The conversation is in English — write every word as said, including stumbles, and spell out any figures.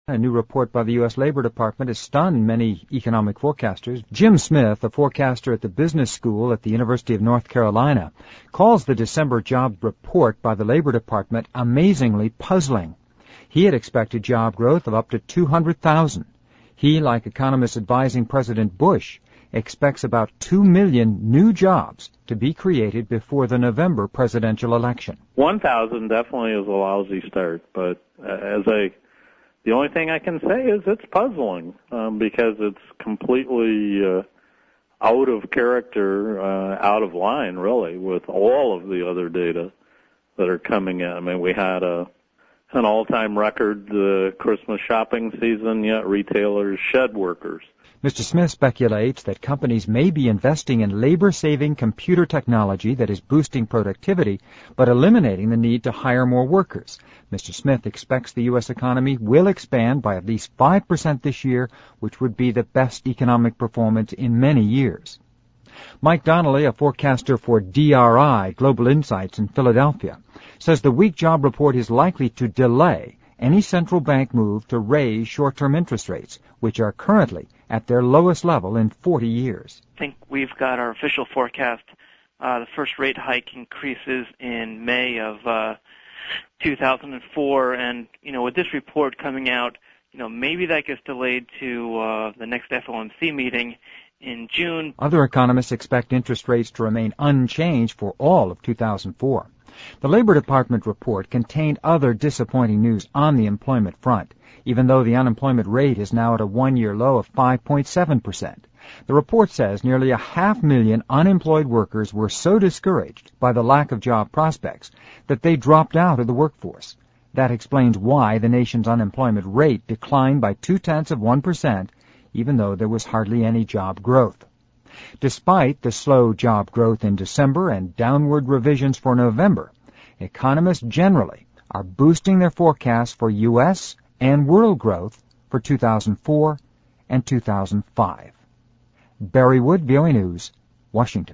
A new report by the U S Labor Department has stunned many economic forecasters. Jim Smith, a forecaster at the business school at the University of North Carolina, calls the December job report by the Labor Department amazingly puzzling. He had expected job growth of up to two hundred thousand. He, like economists advising President Bush, expects about two million new jobs to be created before the November presidential election. one thousand definitely is a lousy start, but uh, as I The only thing I can say is it's puzzling um, because it's completely uh, out of character, uh, out of line, really, with all of the other data that are coming in. I mean, we had a an all-time record uh, Christmas shopping season, yet retailers shed workers. Mister Smith speculates that companies may be investing in labor-saving computer technology that is boosting productivity, but eliminating the need to hire more workers. Mister Smith expects the U S economy will expand by at least five percent this year, which would be the best economic performance in many years. Mike Donnelly, a forecaster for D R I, Global Insights in Philadelphia, says the weak job report is likely to delay any central bank move to raise short-term interest rates, which are currently at their lowest level in forty years. I think we've got our official forecast. Uh, the first rate hike increases in May of uh, two thousand four, and you know, with this report coming out, you know, maybe that gets delayed to uh, the next F O M C meeting in June. Other economists expect interest rates to remain unchanged for all of two thousand four. The Labor Department report contained other disappointing news on the employment front, even though the unemployment rate is now at a one-year low of five point seven percent. The report says nearly a half million unemployed workers were so discouraged by the lack of job prospects that they dropped out of the workforce. That explains why the nation's unemployment rate declined by two-tenths of one percent, even though there was hardly any job growth. Despite the slow job growth in December and downward revisions for November, economists generally are boosting their forecasts for U S and world growth for two thousand four and two thousand five. Barry Wood, V O A News, Washington.